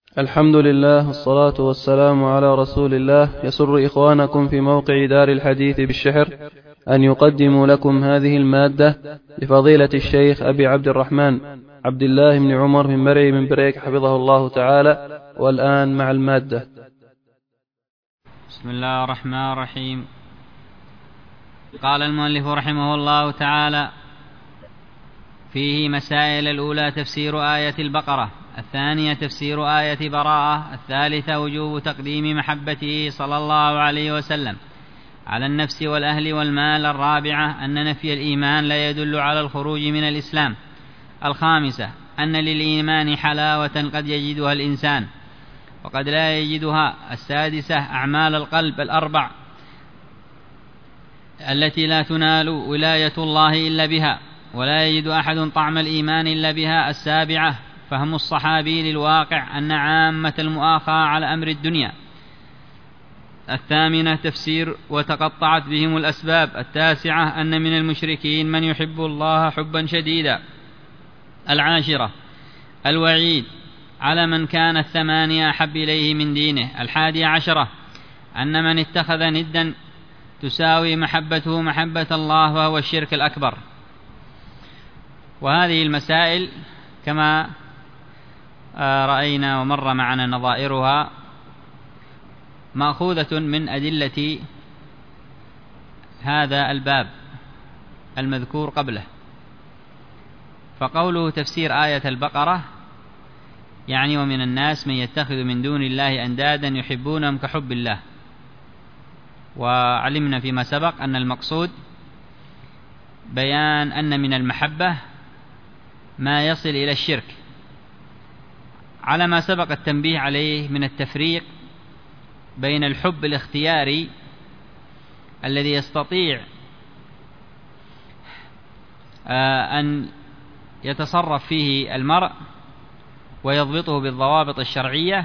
الحمد لله والصلاة والسلام على رسول الله. يسر إخوانكم في موقع دار الحديث بالشحر أن يقدموا لكم هذه المادة لفضيلة الشيخ أبي عبد الرحمن عبد الله بن عمر بن مرعي بن بريك حفظه الله تعالى. والآن مع المادة. بسم الله الرحمن الرحيم. قال المؤلف رحمه الله تعالى: فيه مسائل: الأولى تفسير آية البقرة، الثانية تفسير آية براءة، الثالثة وجوب تقديم محبته صلى الله عليه وسلم على النفس والأهل والمال، الرابعة أن نفي الإيمان لا يدل على الخروج من الإسلام، الخامسة أن للإيمان حلاوة قد يجدها الإنسان وقد لا يجدها، السادسة أعمال القلب الأربع التي لا تنال ولاية الله إلا بها ولا يجد أحد طعم الإيمان إلا بها، السابعة فهم الصحابي للواقع أن عامة المؤاخاة على أمر الدنيا، الثامنة تفسير وتقطعت بهم الأسباب، التاسعة أن من المشركين من يحب الله حبا شديدا، العاشرة الوعيد على من كان الثمانية أحب إليه من دينه، الحادية عشرة أن من اتخذ ندا تساوي محبته محبة الله وهو الشرك الأكبر. وهذه المسائل كما رأينا ومر معنا نظائرها مأخوذة من أدلة هذا الباب المذكور قبله. فقوله تفسير آية البقرة يعني: ومن الناس من يتخذ من دون الله أندادا يحبونهم كحب الله. وعلمنا فيما سبق أن المقصود بيان أن من المحبة ما يصل إلى الشرك، على ما سبق التنبيه عليه من التفريق بين الحب الاختياري الذي يستطيع أن يتصرف فيه المرء ويضبطه بالضوابط الشرعية،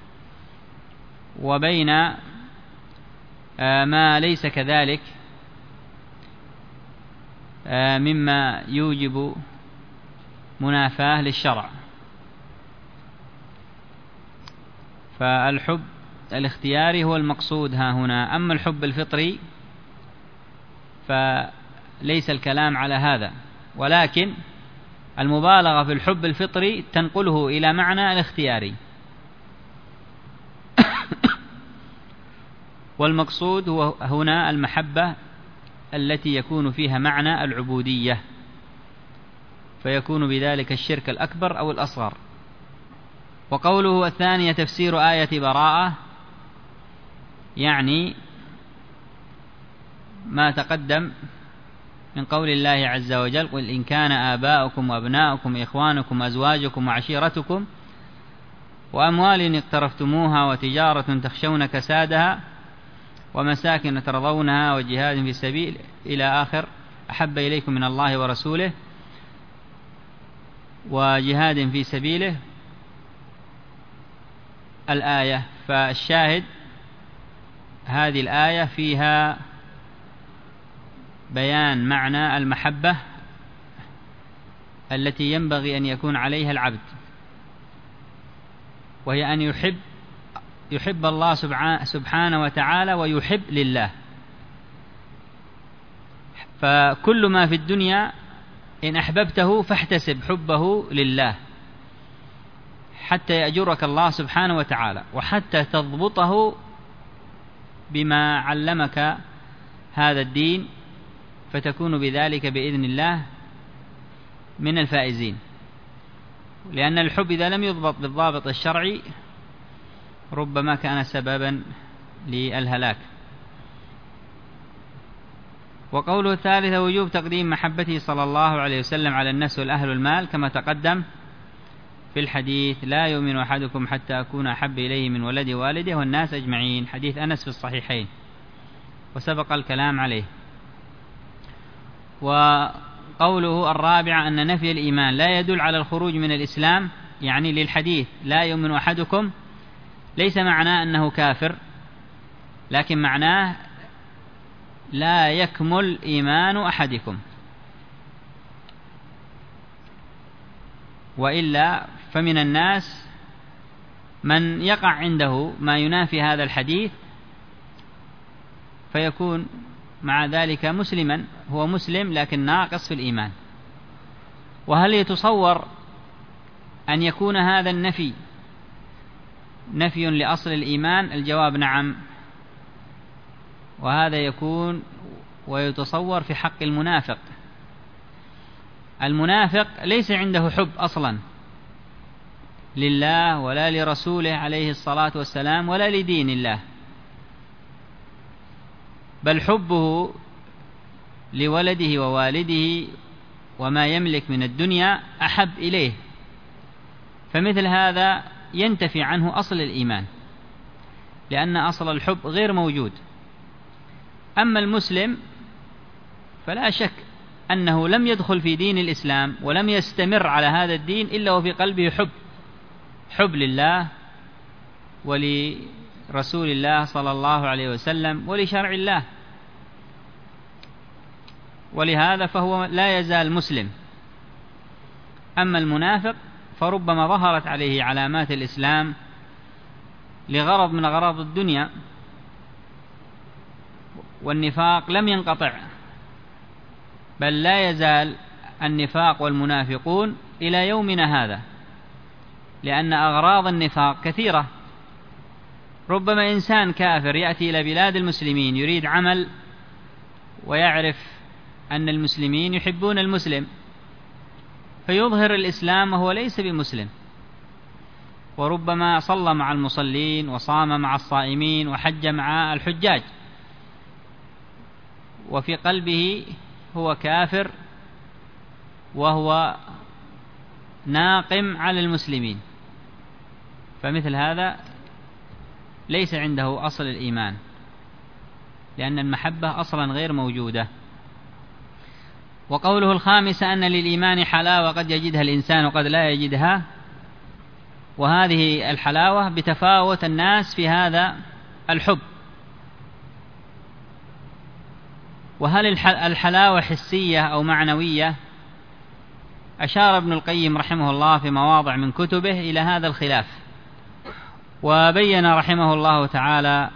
وبين ما ليس كذلك مما يوجب منافاة للشرع. فالحب الاختياري هو المقصود ها هنا. أما الحب الفطري فليس الكلام على هذا، ولكن المبالغة في الحب الفطري تنقله إلى معنى الاختياري. والمقصود هو هنا المحبة التي يكون فيها معنى العبودية، فيكون بذلك الشرك الأكبر أو الأصغر. وقوله الثانية تفسير آية براءة يعني ما تقدم من قول الله عز وجل: قل إن كان آباؤكم وأبناؤكم إخوانكم أزواجكم وعشيرتكم وأموال اقترفتموها وتجارة تخشون كسادها ومساكن ترضونها وجهاد في سبيل إلى آخر أحب إليكم من الله ورسوله وجهاد في سبيله الآية. فالشاهد هذه الآية فيها بيان معنى المحبة التي ينبغي أن يكون عليها العبد، وهي أن يحب الله سبحانه وتعالى ويحب لله. فكل ما في الدنيا إن أحببته فاحتسب حبه لله حتى يأجرك الله سبحانه وتعالى، وحتى تضبطه بما علمك هذا الدين، فتكون بذلك بإذن الله من الفائزين. لأن الحب إذا لم يضبط بالضابط الشرعي ربما كان سببا للهلاك. وقوله الثالثة وجوب تقديم محبته صلى الله عليه وسلم على النفس والأهل والمال، كما تقدم في الحديث: لا يؤمن أحدكم حتى أكون أحب إليه من ولد والده والناس أجمعين، حديث أنس في الصحيحين وسبق الكلام عليه. وقوله الرابعة أن نفي الإيمان لا يدل على الخروج من الإسلام، يعني للحديث لا يؤمن أحدكم ليس معناه أنه كافر، لكن معناه لا يكمل إيمان أحدكم، وإلا فمن الناس من يقع عنده ما ينافي هذا الحديث فيكون مع ذلك مسلما، هو مسلم لكن ناقص في الإيمان. وهل يتصور أن يكون هذا النفي نفي لأصل الإيمان؟ الجواب نعم، وهذا يكون ويتصور في حق المنافق. المنافق ليس عنده حب أصلا لله ولا لرسوله عليه الصلاة والسلام ولا لدين الله، بل حبه لولده ووالده وما يملك من الدنيا أحب إليه، فمثل هذا ينتفي عنه أصل الإيمان، لأن أصل الحب غير موجود. أما المسلم فلا شك أنه لم يدخل في دين الإسلام ولم يستمر على هذا الدين إلا وفي قلبه حب لله ولرسول الله صلى الله عليه وسلم ولشرع الله، ولهذا فهو لا يزال مسلم. أما المنافق فربما ظهرت عليه علامات الإسلام لغرض من أغراض الدنيا، والنفاق لم ينقطع، بل لا يزال النفاق والمنافقون إلى يومنا هذا، لأن أغراض النفاق كثيرة. ربما إنسان كافر يأتي إلى بلاد المسلمين يريد عمل ويعرف أن المسلمين يحبون المسلم فيظهر الإسلام وهو ليس بمسلم، وربما صلى مع المصلين وصام مع الصائمين وحج مع الحجاج، وفي قلبه هو كافر وهو ناقم على المسلمين، فمثل هذا ليس عنده أصل الإيمان، لأن المحبة أصلا غير موجودة. وقوله الخامسة أن للإيمان حلاوة قد يجدها الإنسان وقد لا يجدها، وهذه الحلاوة بتفاوت الناس في هذا الحب. وهل الحلاوة حسية أو معنوية؟ أشار ابن القيم رحمه الله في مواضع من كتبه إلى هذا الخلاف، وبين رحمه الله تعالى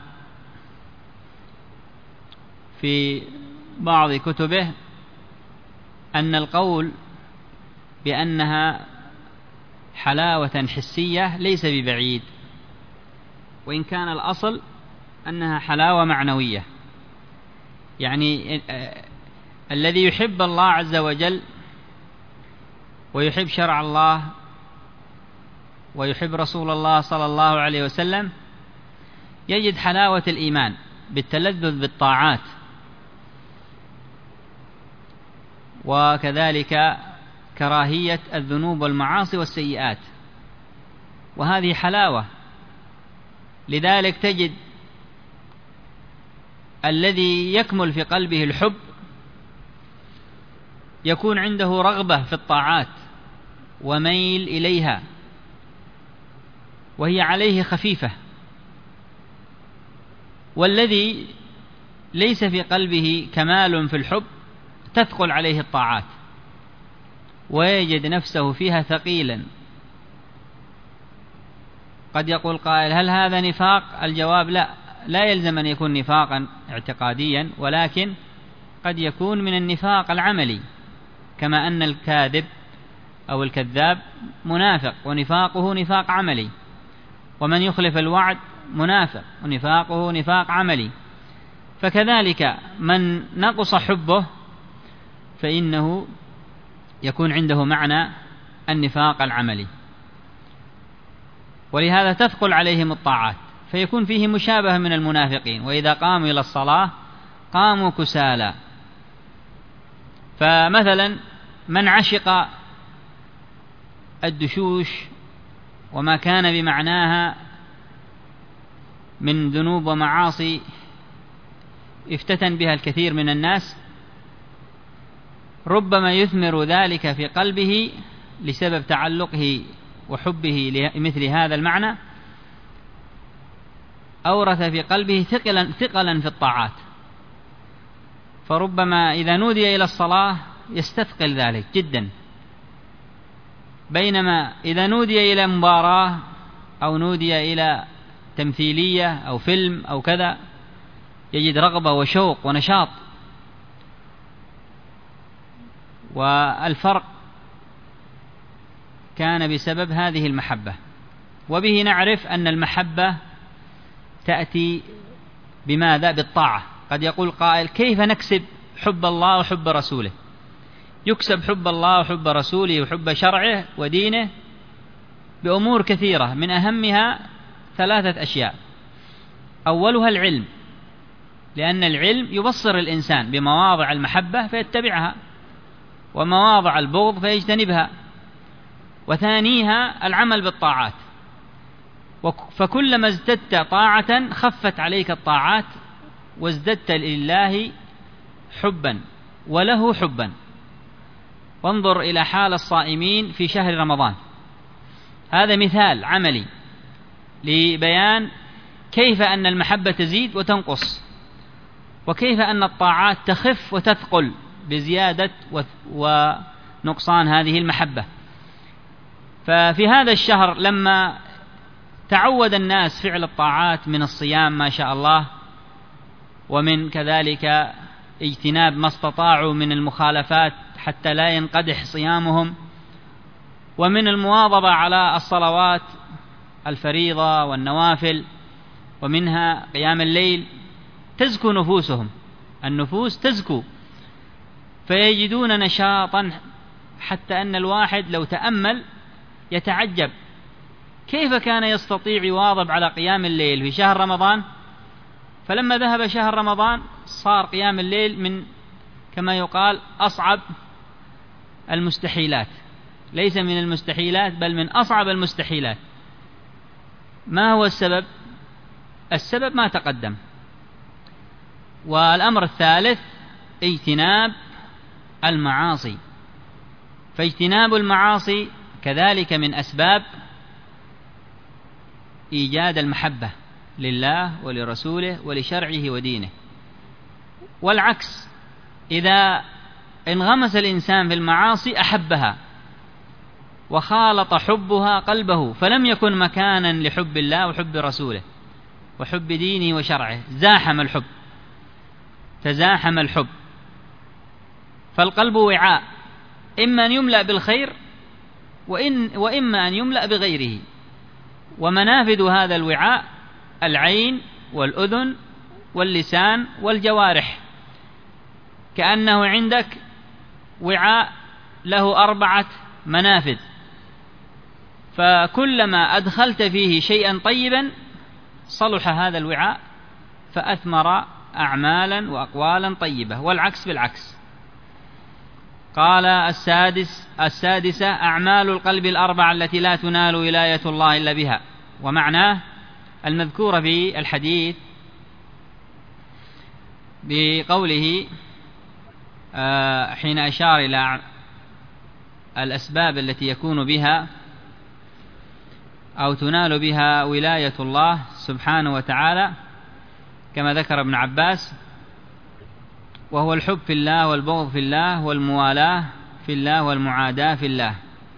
في بعض كتبه أن القول بأنها حلاوة حسية ليس ببعيد، وإن كان الأصل أنها حلاوة معنوية. يعني الذي يحب الله عز وجل ويحب شرع الله ويحب رسول الله صلى الله عليه وسلم يجد حلاوة الإيمان بالتلذذ بالطاعات، وكذلك كراهية الذنوب والمعاصي والسيئات، وهذه حلاوة. لذلك تجد الذي يكمل في قلبه الحب يكون عنده رغبة في الطاعات وميل إليها، وهي عليه خفيفة. والذي ليس في قلبه كمال في الحب تثقل عليه الطاعات ويجد نفسه فيها ثقيلا. قد يقول قائل: هل هذا نفاق؟ الجواب: لا يلزم أن يكون نفاقا اعتقاديا، ولكن قد يكون من النفاق العملي، كما أن الكاذب أو الكذاب منافق ونفاقه نفاق عملي، ومن يخلف الوعد منافق ونفاقه نفاق عملي. فكذلك من نقص حبه فإنه يكون عنده معنى النفاق العملي، ولهذا تثقل عليهم الطاعات فيكون فيه مشابهة من المنافقين، وإذا قاموا إلى الصلاة قاموا كسالى. فمثلا من عشق الدشوش وما كان بمعناها من ذنوب ومعاصي افتتن بها الكثير من الناس، ربما يثمر ذلك في قلبه لسبب تعلقه وحبه لمثل هذا المعنى، أورث في قلبه ثقلا في الطاعات، فربما إذا نودي إلى الصلاة يستثقل ذلك جدا، بينما إذا نودي إلى مباراة أو نودي إلى تمثيلية أو فيلم أو كذا يجد رغبة وشوق ونشاط. والفرق كان بسبب هذه المحبة. وبه نعرف أن المحبة تأتي بماذا؟ بالطاعة. قد يقول قائل: كيف نكسب حب الله وحب رسوله؟ يكسب حب الله وحب رسوله وحب شرعه ودينه بأمور كثيرة، من أهمها 3 أشياء. أولها العلم، لأن العلم يبصر الإنسان بمواضع المحبة فيتبعها ومواضع البغض فيجتنبها. وثانيها العمل بالطاعات، فكلما ازددت طاعة خفت عليك الطاعات وازددت لله حبا وله حبا. وانظر إلى حال الصائمين في شهر رمضان، هذا مثال عملي لبيان كيف أن المحبة تزيد وتنقص، وكيف أن الطاعات تخف وتثقل بزيادة ونقصان هذه المحبة. ففي هذا الشهر لما تعود الناس فعل الطاعات من الصيام ما شاء الله، ومن كذلك اجتناب ما استطاعوا من المخالفات حتى لا ينقدح صيامهم، ومن المواظبة على الصلوات الفريضة والنوافل، ومنها قيام الليل، تزكو نفوسهم، النفوس تزكو فيجدون نشاطا، حتى أن الواحد لو تأمل يتعجب كيف كان يستطيع يواظب على قيام الليل في شهر رمضان، فلما ذهب شهر رمضان صار قيام الليل من كما يقال أصعب المستحيلات، ليس من المستحيلات بل من أصعب المستحيلات. ما هو السبب؟ السبب ما تقدم. والأمر الثالث اجتناب المعاصي، فاجتناب المعاصي كذلك من أسباب إيجاد المحبة لله ولرسوله ولشرعه ودينه. والعكس، إذا انغمس الإنسان في المعاصي أحبها وخالط حبها قلبه، فلم يكن مكانا لحب الله وحب رسوله وحب دينه وشرعه، زاحم الحب، تزاحم الحب. فالقلب وعاء، إما أن يملأ بالخير وإما أن يملأ بغيره، ومنافذ هذا الوعاء العين والأذن واللسان والجوارح، كأنه عندك وعاء له 4 منافذ، فكلما أدخلت فيه شيئا طيبا صلح هذا الوعاء فأثمر أعمالا وأقوالا طيبة، والعكس بالعكس. قال السادسة أعمال القلب ال4 التي لا تنال ولاية الله إلا بها. ومعناه المذكورة في الحديث بقوله حين أشار إلى الأسباب التي يكون بها أو تنال بها ولاية الله سبحانه وتعالى، كما ذكر ابن عباس، وهو الحب في الله والبغض في الله والموالاة في الله والمعاداة في الله.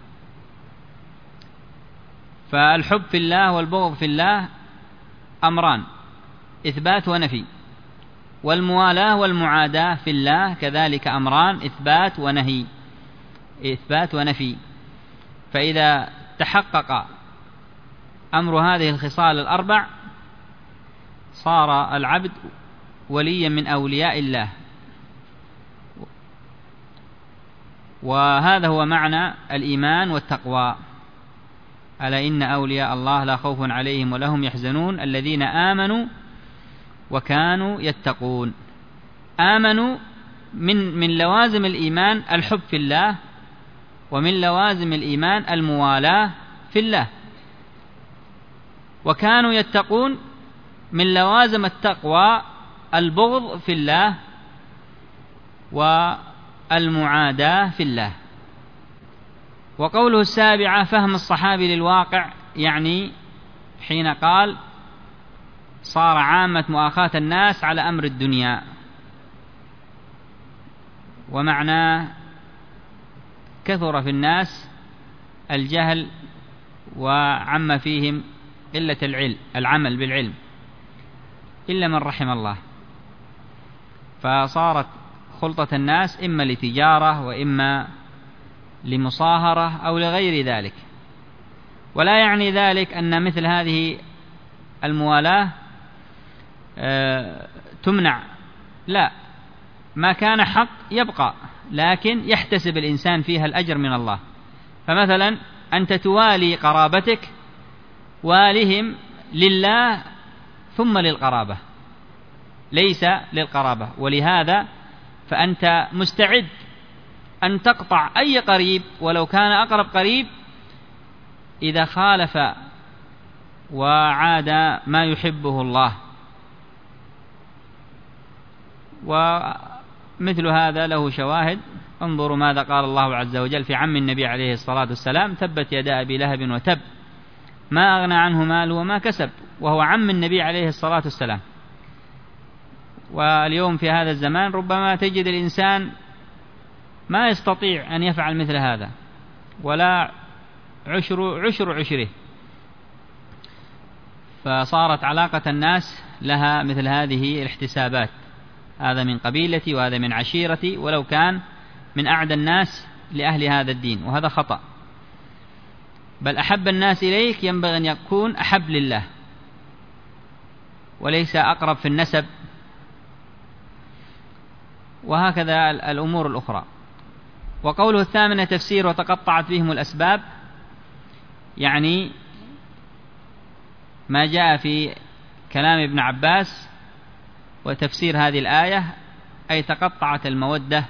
فالحب في الله والبغض في الله أمران، إثبات ونفي، والموالاة والمعاداة في الله كذلك أمران، إثبات ونهي، إثبات ونفي. فإذا تحقق أمر هذه الخصال ال4 صار العبد وليا من أولياء الله. وهذا هو معنى الإيمان والتقوى: ألا إن أولياء الله لا خوف عليهم ولا هم يحزنون الذين آمنوا وكانوا يتقون. آمنوا من لوازم الإيمان الحب في الله، ومن لوازم الإيمان الموالاة في الله. وكانوا يتقون من لوازم التقوى البغض في الله والمعاداة في الله. وقوله السابعة فهم الصحابي للواقع، يعني حين قال صار عامة مؤاخاة الناس على أمر الدنيا، ومعناه كثر في الناس الجهل وعم فيهم قلة العمل بالعلم إلا من رحم الله، فصارت خلطة الناس إما لتجارة وإما لمصاهرة أو لغير ذلك. ولا يعني ذلك أن مثل هذه الموالاة تمنع، لا، ما كان حق يبقى، لكن يحتسب الإنسان فيها الأجر من الله. فمثلا أنت توالي قرابتك، والهم لله ثم للقرابة، ليس للقرابة، ولهذا فأنت مستعد أن تقطع أي قريب ولو كان أقرب قريب إذا خالف وعاد ما يحبه الله. ومثل هذا له شواهد، انظروا ماذا قال الله عز وجل في عم النبي عليه الصلاة والسلام: تبت يدا أبي لهب وتب ما أغنى عنه ماله وما كسب، وهو عم النبي عليه الصلاة والسلام. واليوم في هذا الزمان ربما تجد الإنسان ما يستطيع أن يفعل مثل هذا ولا عشره، فصارت علاقة الناس لها مثل هذه الاحتسابات، هذا من قبيلتي وهذا من عشيرتي، ولو كان من أعدى الناس لأهل هذا الدين، وهذا خطأ. بل أحب الناس إليك ينبغي أن يكون أحب لله وليس أقرب في النسب، وهكذا الأمور الأخرى. وقوله الثامنة تفسير وتقطعت بهم الأسباب، يعني ما جاء في كلام ابن عباس وتفسير هذه الآية، أي تقطعت المودة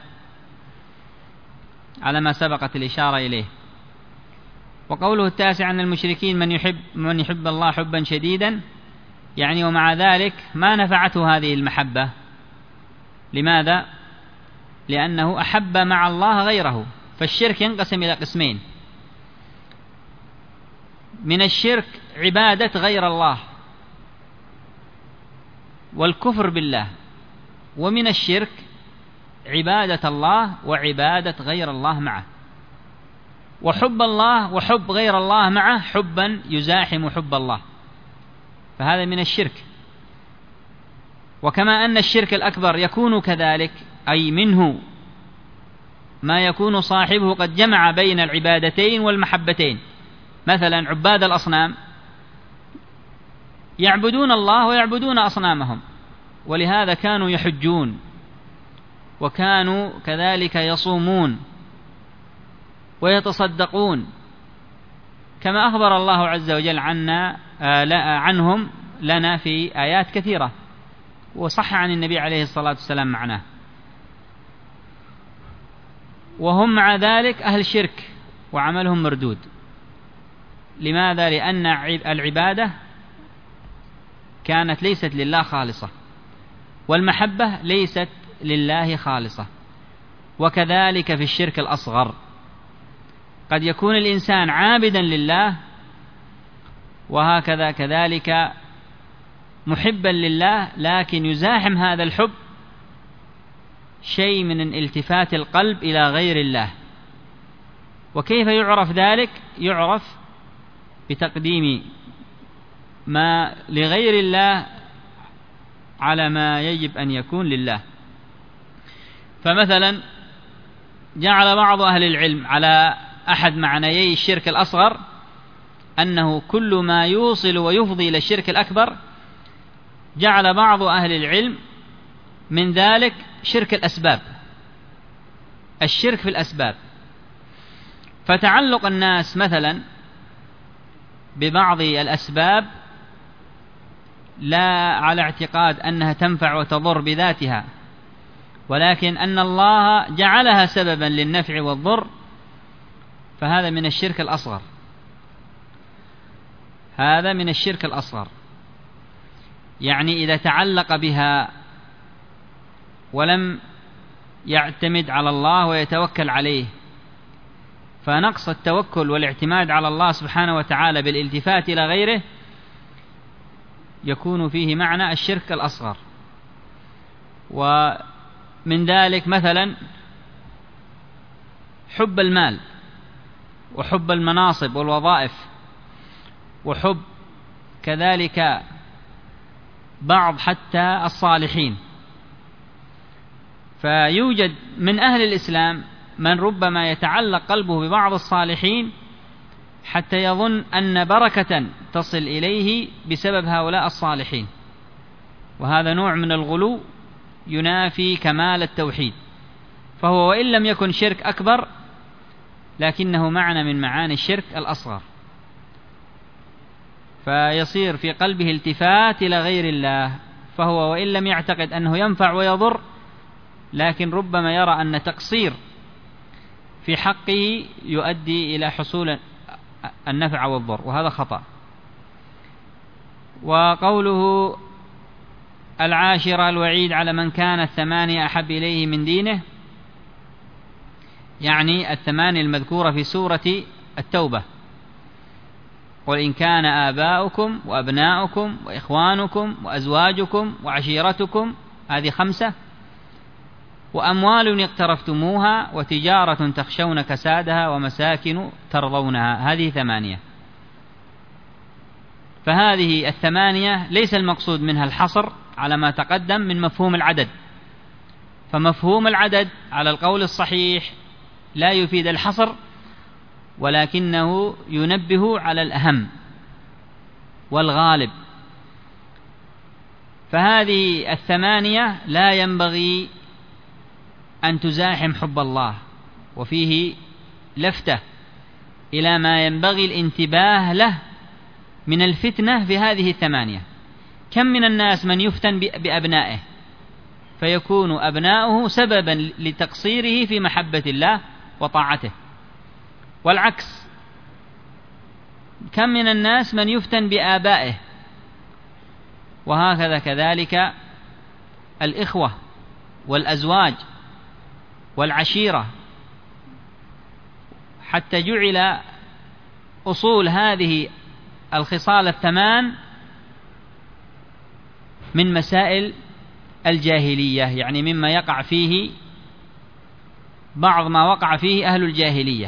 على ما سبقت الإشارة إليه. وقوله التاسع أن المشركين من يحب الله حبا شديدا، يعني ومع ذلك ما نفعته هذه المحبة. لماذا؟ لأنه أحب مع الله غيره. فالشرك ينقسم إلى قسمين: من الشرك عبادة غير الله والكفر بالله، ومن الشرك عبادة الله وعبادة غير الله معه، وحب الله وحب غير الله معه حبا يزاحم حب الله، فهذا من الشرك. وكما أن الشرك الأكبر يكون كذلك، أي منه ما يكون صاحبه قد جمع بين العبادتين والمحبتين. مثلا عباد الأصنام يعبدون الله ويعبدون أصنامهم، ولهذا كانوا يحجون وكانوا كذلك يصومون ويتصدقون، كما أخبر الله عز وجل عنهم لنا في آيات كثيرة، وصح عن النبي عليه الصلاة والسلام معناه. وهم مع ذلك أهل شرك وعملهم مردود. لماذا؟ لأن العبادة كانت ليست لله خالصة، والمحبة ليست لله خالصة. وكذلك في الشرك الأصغر قد يكون الإنسان عابدا لله، وهكذا كذلك محبا لله، لكن يزاحم هذا الحب شيء من التفات القلب إلى غير الله. وكيف يعرف ذلك؟ يعرف بتقديم ما لغير الله على ما يجب أن يكون لله. فمثلا جعل بعض أهل العلم على أحد معنيي الشرك الأصغر أنه كل ما يوصل ويفضي إلى الشرك الأكبر، جعل بعض أهل العلم من ذلك شرك الأسباب، الشرك في الأسباب. فتعلق الناس مثلا ببعض الأسباب لا على اعتقاد أنها تنفع وتضر بذاتها، ولكن أن الله جعلها سببا للنفع والضر، فهذا من الشرك الأصغر. هذا من الشرك الأصغر، يعني إذا تعلق بها ولم يعتمد على الله ويتوكل عليه، فنقص التوكل والاعتماد على الله سبحانه وتعالى بالالتفات إلى غيره يكون فيه معنى الشرك الأصغر. ومن ذلك مثلا حب المال وحب المناصب والوظائف وحب كذلك بعض حتى الصالحين. فيوجد من أهل الإسلام من ربما يتعلق قلبه ببعض الصالحين حتى يظن أن بركة تصل إليه بسبب هؤلاء الصالحين، وهذا نوع من الغلو ينافي كمال التوحيد، فهو وإن لم يكن شرك أكبر لكنه معنى من معاني الشرك الأصغر، فيصير في قلبه التفات إلى غير الله، فهو وإن لم يعتقد أنه ينفع ويضر لكن ربما يرى أن تقصير في حقه يؤدي إلى حصول النفع والضر، وهذا خطأ. وقوله العاشرة الوعيد على من كان الثمانية أحب إليه من دينه، يعني الثمانية المذكورة في سورة التوبة: قل إن كان آباؤكم وأبناؤكم وإخوانكم وأزواجكم وعشيرتكم، هذه 5، وأموال اقترفتموها وتجارة تخشون كسادها ومساكن ترضونها، هذه 8. فهذه 8 ليس المقصود منها الحصر على ما تقدم من مفهوم العدد، فمفهوم العدد على القول الصحيح لا يفيد الحصر، ولكنه ينبه على الأهم والغالب. فهذه 8 لا ينبغي أن تزاحم حب الله، وفيه لفتة إلى ما ينبغي الانتباه له من الفتنة في هذه 8. كم من الناس من يفتن بأبنائه فيكون أبناؤه سببا لتقصيره في محبة الله وطاعته، والعكس، كم من الناس من يفتن بآبائه، وهكذا كذلك الإخوة والأزواج والعشيرة، حتى جعل أصول هذه الخصال 8 من مسائل الجاهلية، يعني مما يقع فيه بعض ما وقع فيه أهل الجاهلية،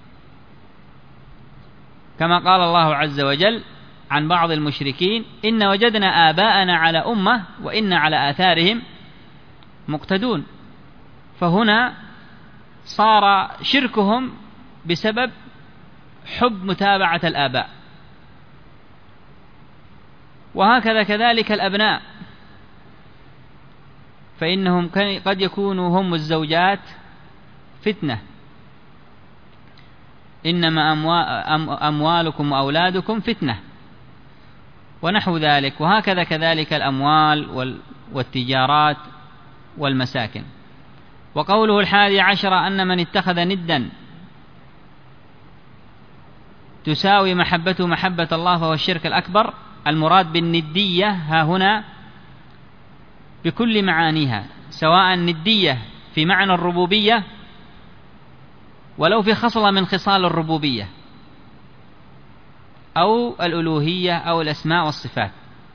كما قال الله عز وجل عن بعض المشركين: إن وجدنا آباءنا على أمة وإن على آثارهم مقتدون. فهنا صار شركهم بسبب حب متابعة الآباء. وهكذا كذلك الأبناء، فإنهم قد يكونوا هم الزوجات فتنة: إنما أموالكم وأولادكم فتنة، ونحو ذلك. وهكذا كذلك الأموال والتجارات والمساكن. وقوله 11: أن من اتخذ ندا تساوي محبته محبة الله فهو الشرك الأكبر. المراد بالندية ها هنا بكل معانيها، سواء ندية في معنى الربوبية ولو في خصلة من خصال الربوبية، أو الألوهية أو الأسماء والصفات.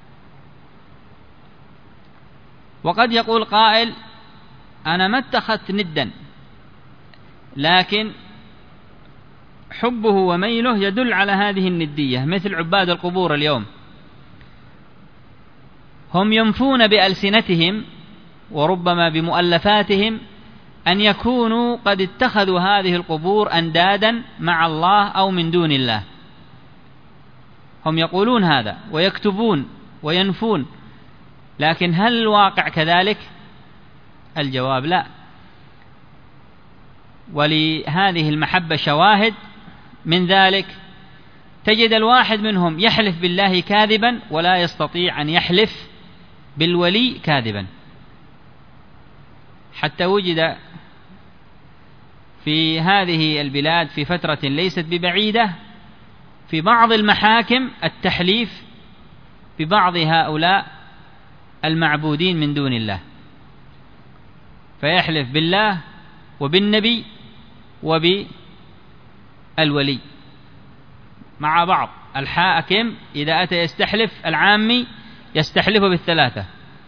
وقد يقول قائل: أنا ما اتخذت ندا، لكن حبه وميله يدل على هذه الندية، مثل عباد القبور اليوم، هم ينفون بألسنتهم وربما بمؤلفاتهم أن يكونوا قد اتخذوا هذه القبور أندادا مع الله أو من دون الله، هم يقولون هذا ويكتبون وينفون، لكن هل الواقع كذلك؟ الجواب لا. ولهذه المحبة شواهد من ذلك: تجد الواحد منهم يحلف بالله كاذبا ولا يستطيع أن يحلف بالولي كاذبا، حتى وجد في هذه البلاد في فترة ليست ببعيدة في بعض المحاكم التحليف ببعض هؤلاء المعبودين من دون الله، فيحلف بالله وبالنبي وبالولي مع بعض. الحاكم إذا أتى يستحلف العامي يستحلف بالثلاثة: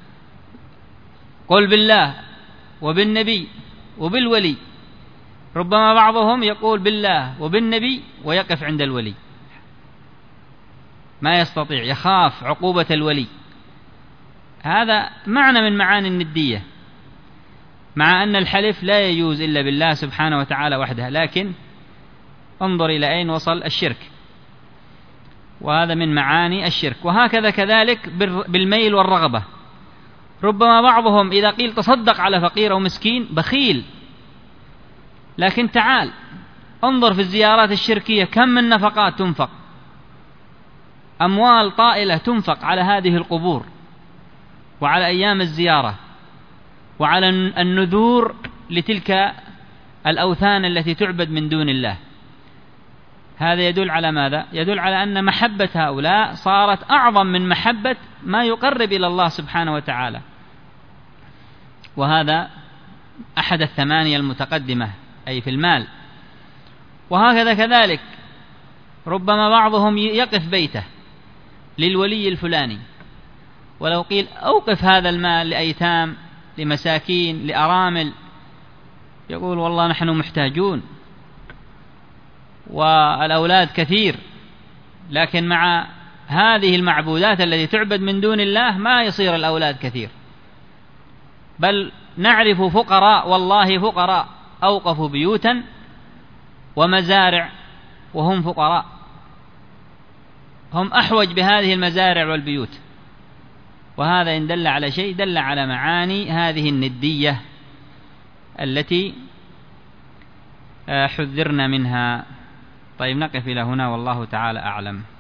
قل بالله وبالنبي وبالولي. ربما بعضهم يقول بالله وبالنبي ويقف عند الولي. ما يستطيع، يخاف عقوبة الولي. هذا معنى من معاني الندية، مع أن الحلف لا يجوز إلا بالله سبحانه وتعالى وحده، لكن انظر إلى أين وصل الشرك، وهذا من معاني الشرك. وهكذا كذلك بالميل والرغبة، ربما بعضهم إذا قيل تصدق على فقير أو مسكين بخيل، لكن تعال انظر في الزيارات الشركية كم من نفقات تنفق، أموال طائلة تنفق على هذه القبور وعلى أيام الزيارة وعلى النذور لتلك الأوثان التي تعبد من دون الله. هذا يدل على ماذا؟ يدل على أن محبة هؤلاء صارت أعظم من محبة ما يقرب إلى الله سبحانه وتعالى، وهذا أحد الثمانية المتقدمة أي في المال. وهكذا كذلك ربما بعضهم يقف بيته للولي الفلاني، ولو قيل أوقف هذا المال لأيتام لمساكين لأرامل، يقول والله نحن محتاجون والأولاد كثير، لكن مع هذه المعبودات التي تعبد من دون الله ما يصير الأولاد كثير، بل نعرف فقراء والله فقراء أوقفوا بيوتا ومزارع وهم فقراء، هم أحوج بهذه المزارع والبيوت. وهذا إن دل على شيء دل على معاني هذه الندية التي حذرنا منها. طيب نقف إلى هنا والله تعالى أعلم.